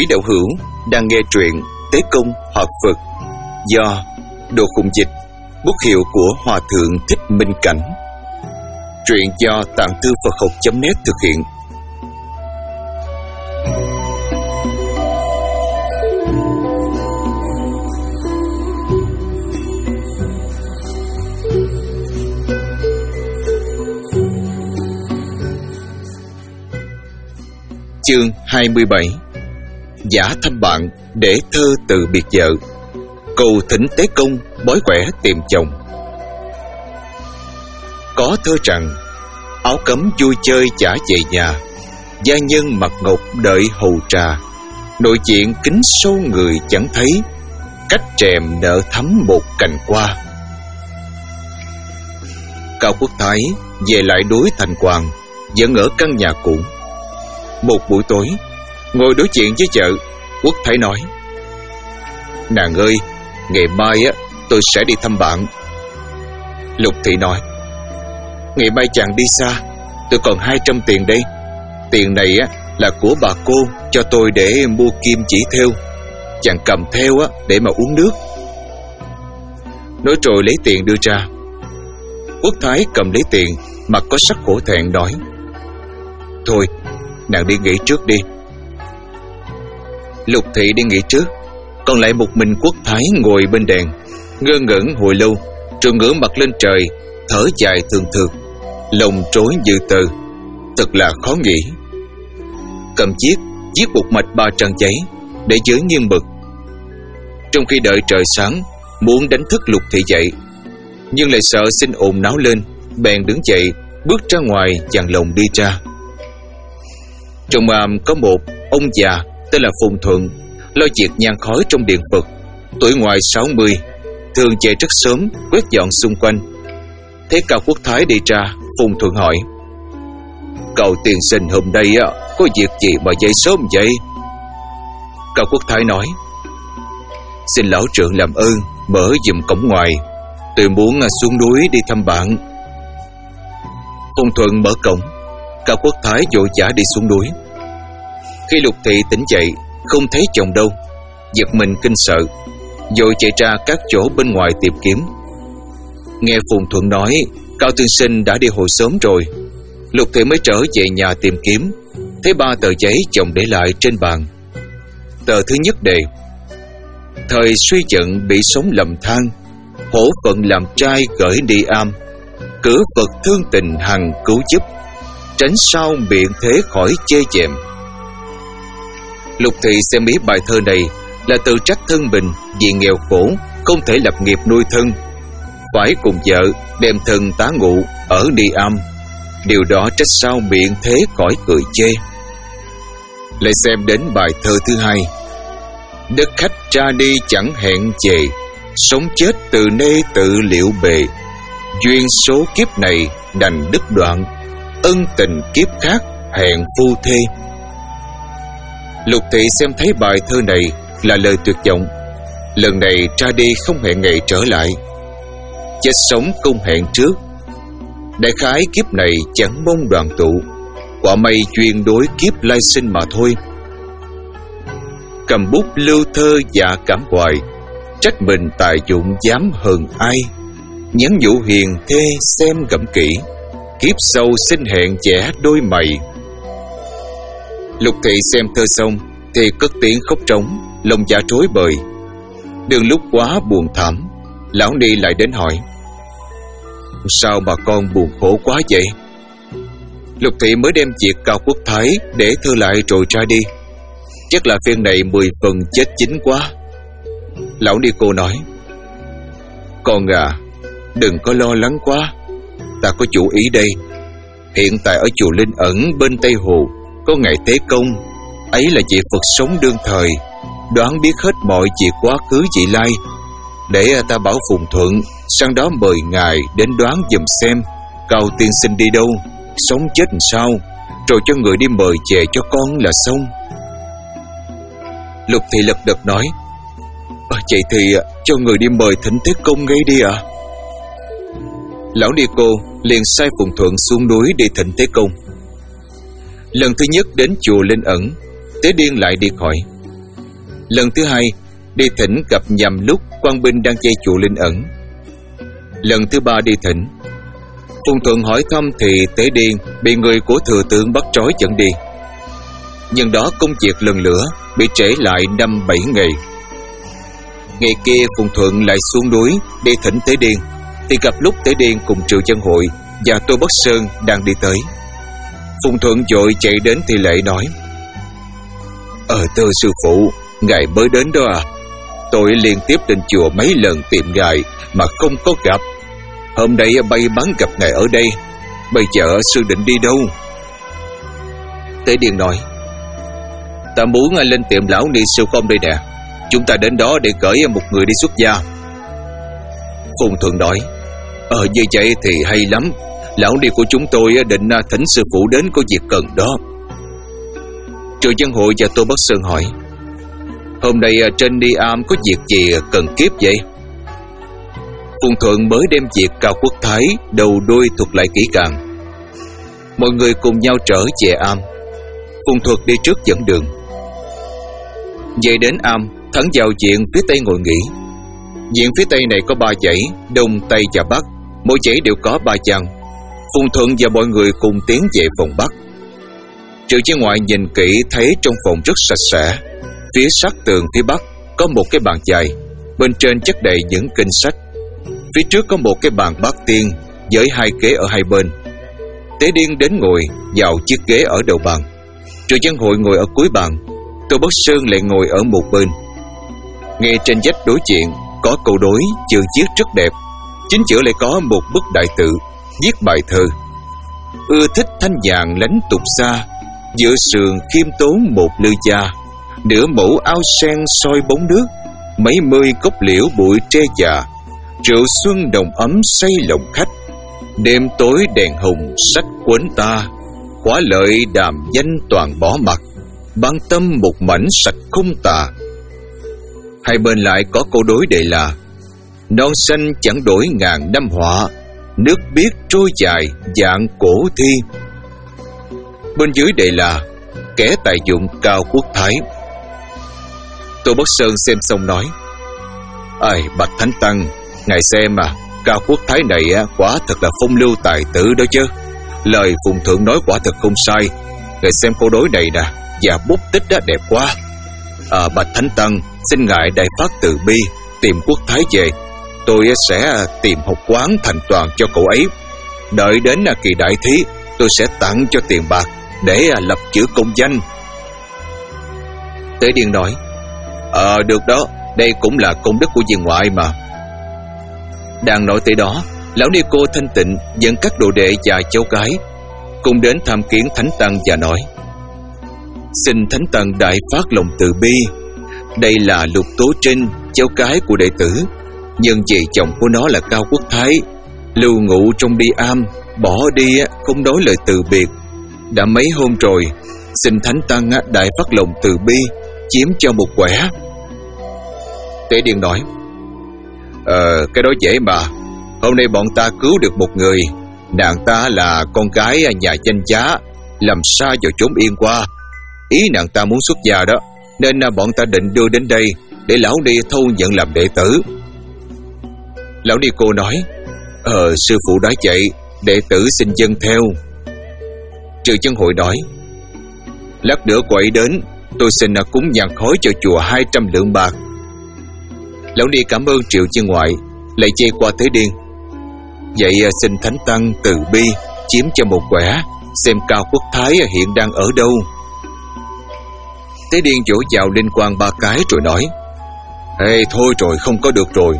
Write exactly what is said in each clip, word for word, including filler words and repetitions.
Quý đạo hữu đang nghe truyện Tế Công Hợp Phật do Đồ Khùng Dịch, bút hiệu của Hòa Thượng Thích Minh Cảnh. Truyện do Tạng Thư Phật Học chấm net thực hiện. Chương hai mươi bảy. Giả thăm bạn để thơ từ biệt vợ, cầu thỉnh Tế Công bói quẻ tìm chồng. Có thơ rằng: áo cấm vui chơi chả về nhà, gia nhân mặc ngọc đợi hầu trà. Nội diện kính sâu người chẳng thấy, cách trèm nợ thắm một cành hoa. Cao Quốc Thái về lại đối Thành Hoàng, vẫn ở căn nhà cũ. Một buổi tối, ngồi đối chuyện với vợ, Quốc Thái nói: nàng ơi, ngày mai á tôi sẽ đi thăm bạn. Lục Thị nói: ngày mai chàng đi xa, tôi còn hai trăm tiền đây. Tiền này á là của bà cô cho tôi để mua kim chỉ thêu, chàng cầm theo á để mà uống nước. Nói rồi lấy tiền đưa ra. Quốc Thái cầm lấy tiền, mặt có sắc hổ thẹn nói: thôi, nàng đi nghỉ trước đi. Lục Thị đi nghỉ trước, còn lại một mình Quốc Thái ngồi bên đèn, ngơ ngẩn hồi lâu, rồi ngửa mặt lên trời, thở dài thường thường, lòng trối như tơ, thật là khó nghĩ. Cầm chiếc viết một mạch ba trang giấy để dưới nghiêng mực. Trong khi đợi trời sáng, muốn đánh thức Lục Thị dậy, nhưng lại sợ sinh ồn náo lên, bèn đứng dậy, bước ra ngoài dàn lồng đi ra. Trong am có một ông già tên là Phùng Thuận, lo việc nhang khói trong điện Phật, tuổi ngoài sáu mươi, thường về rất sớm quét dọn xung quanh. Thấy Cao Quốc Thái đi ra, Phùng Thuận hỏi: cậu tiên sinh hôm nay á có việc gì mà dậy sớm vậy? Cao Quốc Thái nói: xin lão trưởng làm ơn mở giùm cổng ngoài, tôi muốn xuống núi đi thăm bạn. Phùng Thuận mở cổng, Cao Quốc Thái vội vã đi xuống núi. Khi Lục Thị tỉnh dậy, không thấy chồng đâu, giật mình kinh sợ, vội chạy ra các chỗ bên ngoài tìm kiếm. Nghe Phùng Thuận nói Cao tiên sinh đã đi hồi sớm rồi, Lục Thị mới trở về nhà tìm kiếm, thấy ba tờ giấy chồng để lại trên bàn. Tờ thứ nhất đề: thời suy giận bị sống lầm than, hổ phận làm trai gửi đi am, cửa Phật thương tình hằng cứu giúp, tránh sao miệng thế khỏi chê chèm. Lục Thị xem ý bài thơ này là tự trách thân mình vì nghèo khổ, không thể lập nghiệp nuôi thân, phải cùng vợ đem thân tá ngụ ở đi am. Điều đó trách sao miệng thế khỏi cười chê. Lại xem đến bài thơ thứ hai: đất khách ra đi chẳng hẹn về, sống chết từ nay tự liệu bề, duyên số kiếp này đành đứt đoạn, ân tình kiếp khác hẹn phu thê. Lục Thị xem thấy bài thơ này là lời tuyệt vọng. Lần này ra đi không hẹn ngày trở lại, chết sống không hẹn trước. Đại khái kiếp này chẳng mong đoàn tụ, quả mây duyên đối kiếp lai sinh mà thôi. Cầm bút lưu thơ dạ cảm hoài, trách mình tài dụng dám hơn ai. Nhắn nhủ hiền thê xem gẫm kỹ, kiếp sau xin hẹn vẽ đôi mày. Lục Thị xem thơ xong thì cất tiếng khóc trống, lòng dạ rối bời. Đường lúc quá buồn thảm, lão ni lại đến hỏi: sao bà con buồn khổ quá vậy? Lục Thị mới đem việc Cao Quốc Thái để thơ lại rồi ra đi. Chắc là phiên này mười phần chết chính quá. Lão ni cô nói: con à, đừng có lo lắng quá, ta có chủ ý đây. Hiện tại ở chùa Linh Ẩn bên Tây Hồ có ngài Tế Công, ấy là vị Phật sống đương thời, đoán biết hết mọi việc quá khứ vị lai. Để ta bảo Phùng Thuận sang đó mời ngài đến đoán giùm xem Cao tiên sinh đi đâu, sống chết làm sao, rồi cho người đi mời về cho con là xong. Lục Thị lật đật nói: à, vậy thì cho người đi mời thỉnh Tế Công ngay đi ạ. À? Lão ni cô liền sai Phùng Thuận xuống núi đi thỉnh Tế Công. Lần thứ nhất đến chùa Linh Ẩn, Tế Điên lại đi khỏi. Lần thứ hai đi thỉnh gặp nhầm lúc quan binh đang dây trụ linh ẩn. Lần thứ ba đi thỉnh, Phùng Thuận hỏi thăm thì Tế Điên bị người của thừa tướng bắt trói dẫn đi. Nhưng đó công việc lần lửa bị trễ lại năm bảy ngày. Ngày kia Phùng Thuận lại xuống núi đi thỉnh Tế Điên, thì gặp lúc Tế Điên cùng Triệu Chân Hội và Tô Bắc Sơn đang đi tới. Phùng Thuận vội chạy đến thi lễ nói: Ờ thưa sư phụ, ngài mới đến đó à? Tôi liên tiếp lên chùa mấy lần tìm ngài mà không có gặp. Hôm nay bay bắn gặp ngài ở đây. Bây giờ sư định đi đâu? Tế Điên nói: Ta muốn lên tiệm lão ni sư của ông đây nè. Chúng ta đến đó để gửi một người đi xuất gia. Phùng Thuận nói: Ờ như vậy thì hay lắm. Lão ni của chúng tôi định thỉnh sư phụ đến có việc cần đó. Triệu Chân Hội và Tô Bắc Sơn hỏi: Hôm nay trên đi am có việc gì cần kiếp vậy? Phùng Thuận mới đem việc Cao Quốc Thái đầu đuôi thuật lại kỹ càng. Mọi người cùng nhau trở về am. Phùng Thuật đi trước dẫn đường. Về đến am, thẳng vào viện phía tây ngồi nghỉ. Viện phía tây này có ba dãy, đông, tây và bắc. Mỗi dãy đều có ba gian. Phùng Thuận và mọi người cùng tiến về phòng bắc. Triệu Chí Ngoại nhìn kỹ thấy trong phòng rất sạch sẽ. Phía sát tường phía bắc có một cái bàn dài, bên trên chất đầy những kinh sách. Phía trước có một cái bàn bát tiên với hai ghế ở hai bên. Tế Điên đến ngồi vào chiếc ghế ở đầu bàn. Triệu Chân Hội ngồi ở cuối bàn. Tô Bắc Sơn lại ngồi ở một bên. Ngay trên vách đối diện có câu đối chữ viết rất đẹp. Chính giữa lại có một bức đại tự viết bài thơ: Ưa thích thanh nhàn lánh tục xa, giữa sườn khiêm tốn một lư gia. Nửa mẫu ao sen soi bóng nước, mấy mươi cốc liễu bụi tre già. Rượu xuân đồng ấm say lòng khách, đêm tối đèn hồng sách quấn ta. Khóa lợi đàm danh toàn bỏ mặt, ban tâm một mảnh sạch không tà. Hai bên lại có câu đối đề là: Non xanh chẳng đổi ngàn năm họa, nước biếc trôi dài dạng cổ thi. Bên dưới đề là: Kẻ tài dụng Cao Quốc Thái. Tô Bắc Sơn xem xong nói: Ây, bạch Thánh Tăng, ngài xem à, Cao Quốc Thái này quả thật là phong lưu tài tử đó chứ. Lời Phùng Thượng nói quả thật không sai. Ngài xem câu đối này nè, và bút tích đã đẹp quá. À, bạch Thánh Tăng, xin ngài đại phát từ bi tìm Quốc Thái về. Tôi sẽ tìm học quán thành toàn cho cậu ấy. Đợi đến kỳ đại thí, tôi sẽ tặng cho tiền bạc để lập chữ công danh. Tế Điên nói: Ờ được đó, đây cũng là công đức của viên ngoại mà. Đang nói tới đó, lão ni cô Thanh Tịnh dẫn các đồ đệ và cháu gái cùng đến tham kiến Thánh Tăng và nói: Xin Thánh Tăng đại phát lòng từ bi. Đây là Lục Tố Trinh, cháu gái của đệ tử. Nhưng vì chồng của nó là Cao Quốc Thái lưu ngụ trong đi am, bỏ đi không nói lời từ biệt. Đã mấy hôm rồi, xin Thánh Tăng đại phát lòng từ bi chiếm cho một quẻ. Tế Điên nói: Ờ, cái đó dễ mà. Hôm nay bọn ta cứu được một người. Nàng ta là con gái nhà danh giá, làm xa vào chốn yên qua. Ý nàng ta muốn xuất gia đó, nên bọn ta định đưa đến đây để lão ni thu nhận làm đệ tử. Lão ni cô nói: Ờ, sư phụ nói vậy, đệ tử xin dâng theo. Triệu Chân Hội nói: Lát nữa quậy đến, tôi xin cúng nhang khói cho chùa hai trăm lượng bạc. Lão ni cảm ơn Triệu Chân Ngoại, lại chê qua Tế Điên: Vậy xin Thánh Tăng từ bi chiếm cho một quẻ, xem Cao Quốc Thái hiện đang ở đâu. Tế Điên vỗ vào linh quang ba cái rồi nói: Ê thôi rồi, không có được rồi.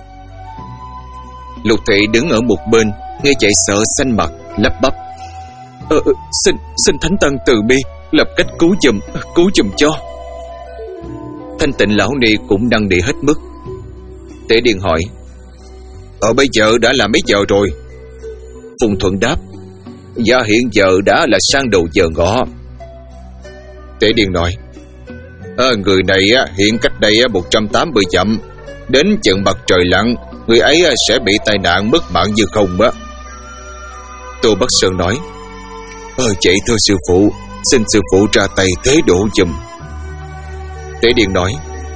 Lục Thị đứng ở một bên, nghe vậy sợ xanh mặt, lắp bắp: Ờ, xin, xin Thánh Tăng từ bi lập cách cứu giùm, cứu giùm cho. Thanh Tịnh lão ni cũng năn nỉ hết mức. Tế Điên hỏi: Ờ bây giờ đã là mấy giờ rồi? Phùng Thuận đáp: Dạ hiện giờ đã là sang đầu giờ ngọ. Tế Điên nói: à, Người này hiện cách đây một trăm tám mươi dặm. Đến chừng mặt trời lặn, người ấy sẽ bị tai nạn mất mạng như không á. Tô Bắc Sơn nói: Ờ vậy thưa sư phụ, xin sư phụ ra tay thế độ giùm. Tế Điên nói: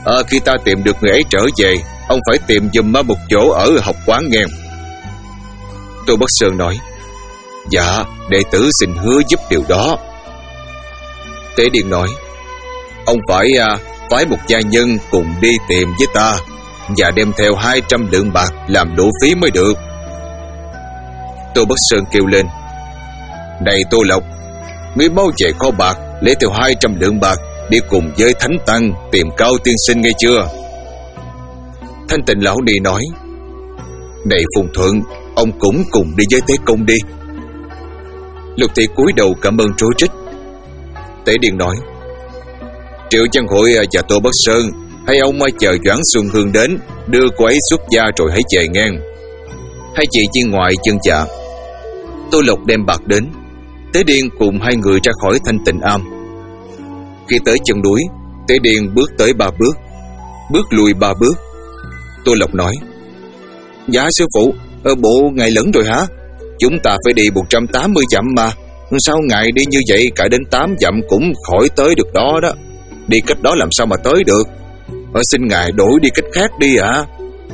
à, Khi ta tìm được người ấy trở về, ông phải tìm giùm một chỗ ở học quán nghe. Tô Bất Sơn nói: Dạ, đệ tử xin hứa giúp điều đó. Tế Điền nói: Ông phải à, phái một gia nhân cùng đi tìm với ta, và đem theo hai trăm lượng bạc làm lộ phí mới được. Tô Bất Sơn kêu lên: Này Tô Lộc, ngươi mau về kho bạc lấy theo hai trăm lượng bạc, đi cùng với Thánh Tăng tìm Cao tiên sinh nghe chưa? Thanh Tịnh lão ni nói: Này Phùng Thuận, ông cũng cùng đi với Tế Công đi. Lục Thị cúi đầu cảm ơn rối rít. Tế Điền nói: Triệu Văn Hội và Tô Bất Sơn, hay ông chờ Doãn Xuân Hương đến, đưa cô ấy xuất gia rồi hãy về ngang. Hai chị viên ngoại chân dạ. Tô Lộc đem bạc đến. Tế Điền cùng hai người ra khỏi Thanh Tịnh Am. Khi tới chân núi, Tế Điền bước tới ba bước, bước lùi ba bước. Tô Lộc nói: Dạ sư phụ, ở bộ ngài lẫn rồi hả? Chúng ta phải đi một trăm tám mươi dặm mà, sao ngài đi như vậy cả đến tám dặm cũng khỏi tới được đó đó. Đi cách đó làm sao mà tới được? Ờ, xin ngài đổi đi cách khác đi ạ. À?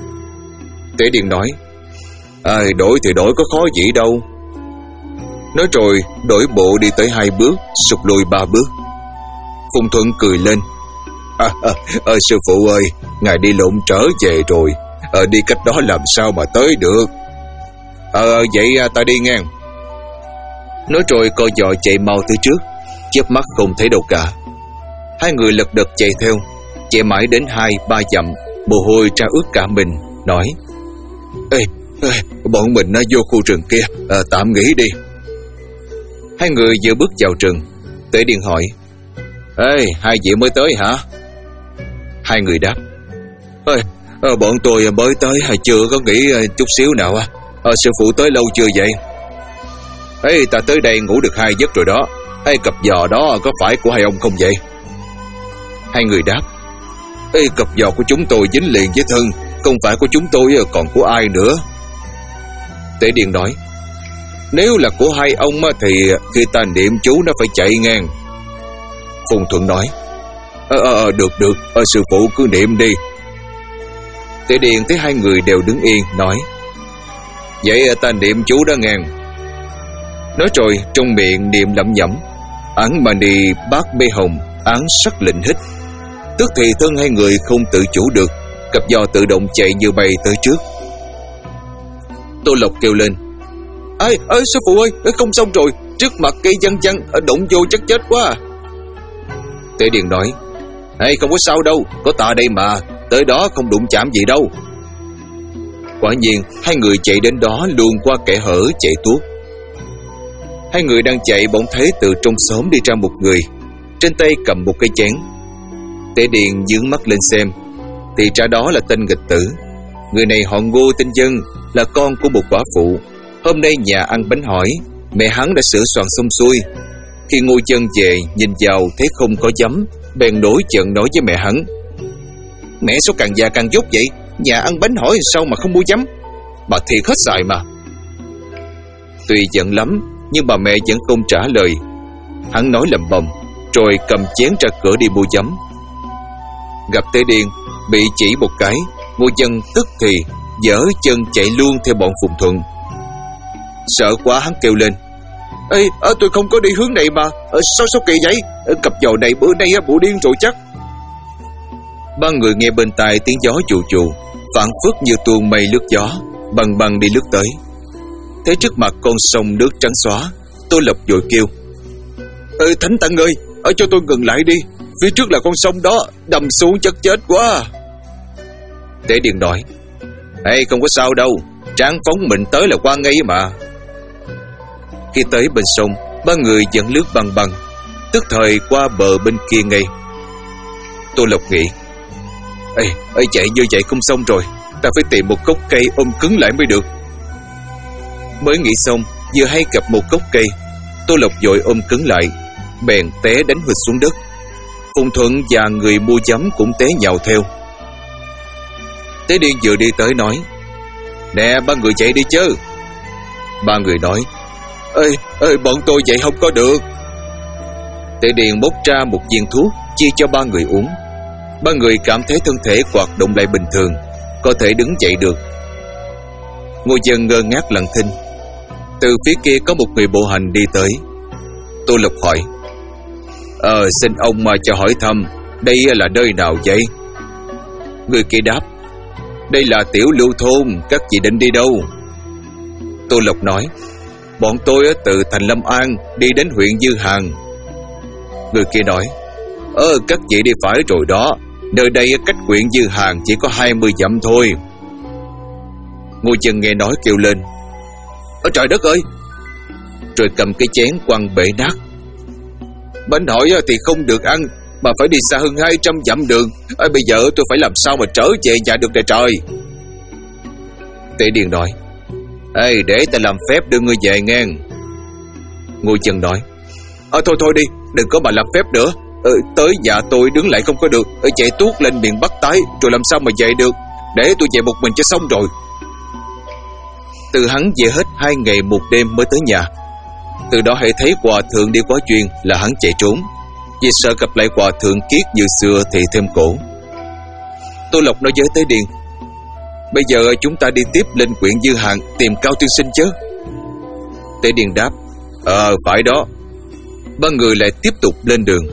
Tế Điền nói: à, đổi thì đổi, có khó gì đâu. Nói rồi đổi bộ đi tới hai bước, sụt lùi ba bước. Phùng Thuận cười lên: à, à, à, sư phụ ơi, ngài đi lộn trở về rồi. à, Đi cách đó làm sao mà tới được? Ờ à, vậy ta đi ngang. Nói rồi co giò chạy mau tới trước, chớp mắt không thấy đâu cả. Hai người lật đật chạy theo, chạy mãi đến hai ba dặm, mồ hôi ra ướt cả mình, nói: Ê, ê bọn mình nó vô khu rừng kia, à, tạm nghỉ đi. Hai người vừa bước vào rừng, Tế Điền hỏi: Ê, hai vị mới tới hả? Hai người đáp: Ê, à, bọn tôi mới tới, chưa có nghỉ chút xíu nào. À, à, sư phụ tới lâu chưa vậy? Ê, ta tới đây ngủ được hai giấc rồi đó. Ê, cặp giò đó có phải của hai ông không vậy? Hai người đáp: Ê, cặp giò của chúng tôi dính liền với thân, không phải của chúng tôi còn của ai nữa. Tế Điền nói: Nếu là của hai ông thì khi ta niệm chú nó phải chạy ngang. Phùng Thuận nói: Ờ, ờ, được, được, ờ, sư phụ cứ niệm đi. Tế Điền thấy hai người đều đứng yên, nói: Vậy ta niệm chú đó ngang. Nói rồi trong miệng niệm lẩm nhẩm: Án mani bát mê hồng, án sắc lệnh hít. Tức thì thân hai người không tự chủ được, cặp giò tự động chạy như bay tới trước. Tô Lộc kêu lên: Ê, ê sư phụ ơi, không xong rồi, trước mặt cây văng văng, đụng vô chắc chết quá. Tế Điền nói: Ê, không có sao đâu, có ta đây mà, tới đó không đụng chạm gì đâu. Quả nhiên hai người chạy đến đó luồn qua kẽ hở chạy tuốt. Hai người đang chạy bỗng thấy từ trong xóm đi ra một người, trên tay cầm một cây chén. Tế Điền nhướng mắt lên xem, thì ra đó là tên nghịch tử. Người này họ Ngô tên Dân, là con của một quả phụ. Hôm nay nhà ăn bánh hỏi, mẹ hắn đã sửa soạn xong xuôi. Khi Ngô Dân về nhìn vào thấy không có giấm, bèn nổi giận nói với mẹ hắn: Mẹ sao càng già càng dốt vậy? Nhà ăn bánh hỏi sao mà không mua giấm? Bà thiệt hết xài mà. Tuy giận lắm, nhưng bà mẹ vẫn không trả lời. Hắn nói lầm bầm, rồi cầm chén ra cửa đi mua giấm. Gặp Tế Điền, bị chỉ một cái, Ngô Dân tức thì giở chân chạy luôn theo bọn Phùng Thuận. Sợ quá hắn kêu lên: Ê, à, tôi không có đi hướng này mà, à, sao sao kỳ vậy? À, cặp giò này bữa nay bộ điên rồi chắc. Ba người nghe bên tai tiếng gió chù chù, phảng phất như tuôn mây lướt gió, băng băng đi lướt tới. Thấy trước mặt con sông nước trắng xóa, Tô Lộc vội kêu: Ê, Thánh Tăng ơi, ở cho tôi ngừng lại đi, phía trước là con sông đó, đầm xuống chắc chết quá. Tế Điền nói: Ê, không có sao đâu, tráng phóng mình tới là qua ngay mà. Khi tới bên sông, ba người vẫn lướt băng băng, tức thời qua bờ bên kia ngay. Tô Lộc nghĩ: Ê, ê chạy như vậy không xong rồi, ta phải tìm một gốc cây ôm cứng lại mới được. Mới nghĩ xong, vừa hay gặp một gốc cây, Tô Lộc vội ôm cứng lại, bèn té đánh hụt xuống đất. Phùng Thuận và người mua giấm cũng té nhào theo. Tế Điền vừa đi tới nói: Nè, ba người chạy đi chứ. Ba người nói: Ê, ê, bọn tôi chạy không có được. Tế Điền bốc ra một viên thuốc chia cho ba người uống. Ba người cảm thấy thân thể hoạt động lại bình thường, có thể đứng dậy được. Ngô Dân ngơ ngác lặng thinh. Từ phía kia có một người bộ hành đi tới. Tô Lộc hỏi: Ờ xin ông mà cho hỏi thăm, đây là nơi nào vậy? Người kia đáp: Đây là Tiểu Lưu thôn, các vị định đi đâu? Tô Lộc nói: Bọn tôi từ thành Lâm An đi đến huyện Dư Hàng. Người kia nói: Ờ các vị đi phải rồi đó, nơi đây cách huyện Dư Hàng chỉ có hai mươi dặm thôi. Ngô Dân nghe nói kêu lên: Ôi trời đất ơi! Rồi cầm cái chén quăng bể nát. Bánh hỏi thì không được ăn, mà phải đi xa hơn hai trăm dặm đường. À, bây giờ tôi phải làm sao mà trở về nhà được đây trời? Tể Điền nói: Ê, để ta làm phép đưa ngươi về ngang. Ngô Dân nói: Ờ thôi thôi đi, đừng có mà làm phép nữa. Ờ, tới nhà tôi đứng lại không có được, ờ, chạy tuốt lên miền Bắc tái, rồi làm sao mà về được? Để tôi về một mình cho xong rồi. Từ hắn về hết hai ngày một đêm mới tới nhà. Từ đó hãy thấy hòa thượng đi quá chuyên là hắn chạy trốn, vì sợ gặp lại hòa thượng kiết như xưa thì thêm khổ. Tô Lộc nói với Tế Điền: Bây giờ chúng ta đi tiếp lên huyện Dư Hàng tìm Cao tiên sinh chứ? Tế Điền đáp: Ờ phải đó. Ba người lại tiếp tục lên đường.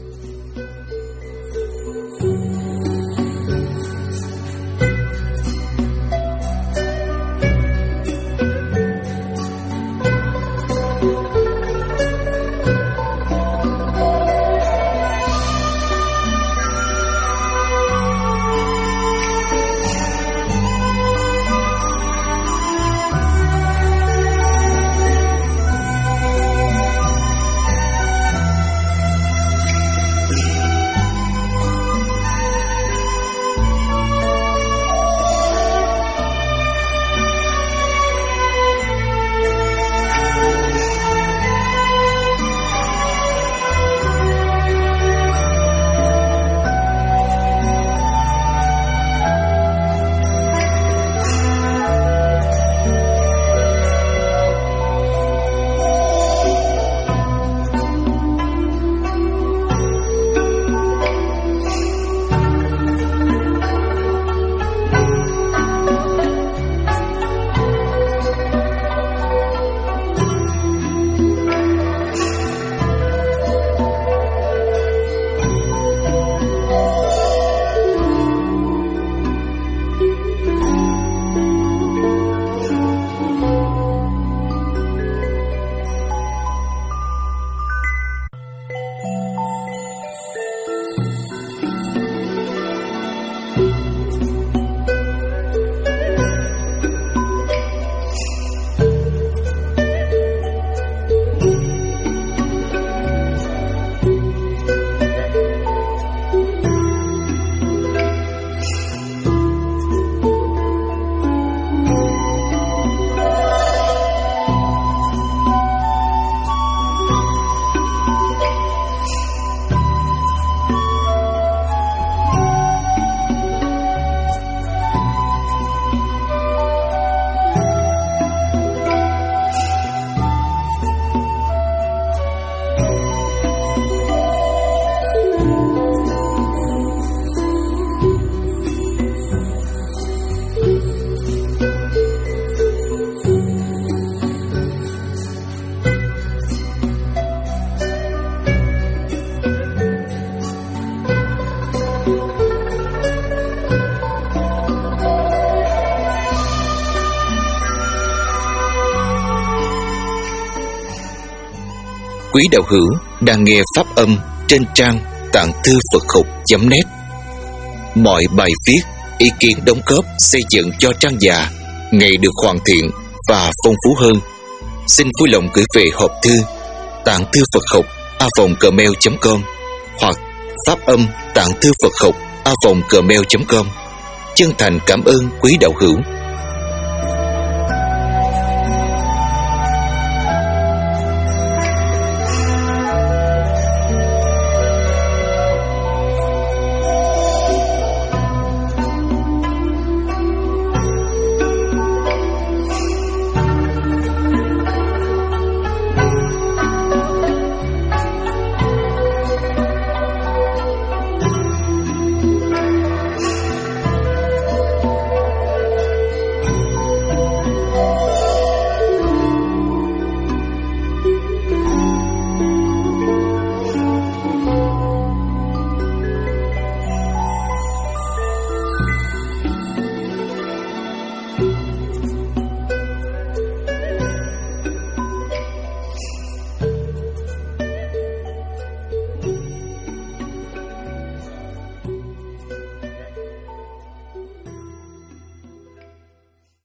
Quý đạo hữu đang nghe pháp âm trên trang tạng thư Phật học chấm net. Mọi bài viết, ý kiến đóng góp xây dựng cho trang già ngày được hoàn thiện và phong phú hơn. Xin vui lòng gửi về hộp thư tạng thư Phật học a vòng gmail chấm com hoặc pháp âm tạng thư Phật học a vòng gmail chấm com. Chân thành cảm ơn quý đạo hữu.